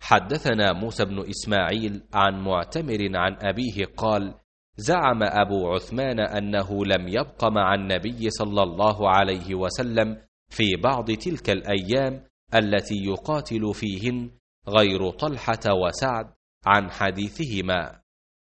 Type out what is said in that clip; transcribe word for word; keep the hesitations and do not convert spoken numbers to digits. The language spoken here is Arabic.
حدثنا موسى بن إسماعيل عن معتمر عن أبيه قال: زعم أبو عثمان أنه لم يبق مع النبي صلى الله عليه وسلم في بعض تلك الأيام التي يقاتل فيهن غير طلحة وسعد عن حديثهما.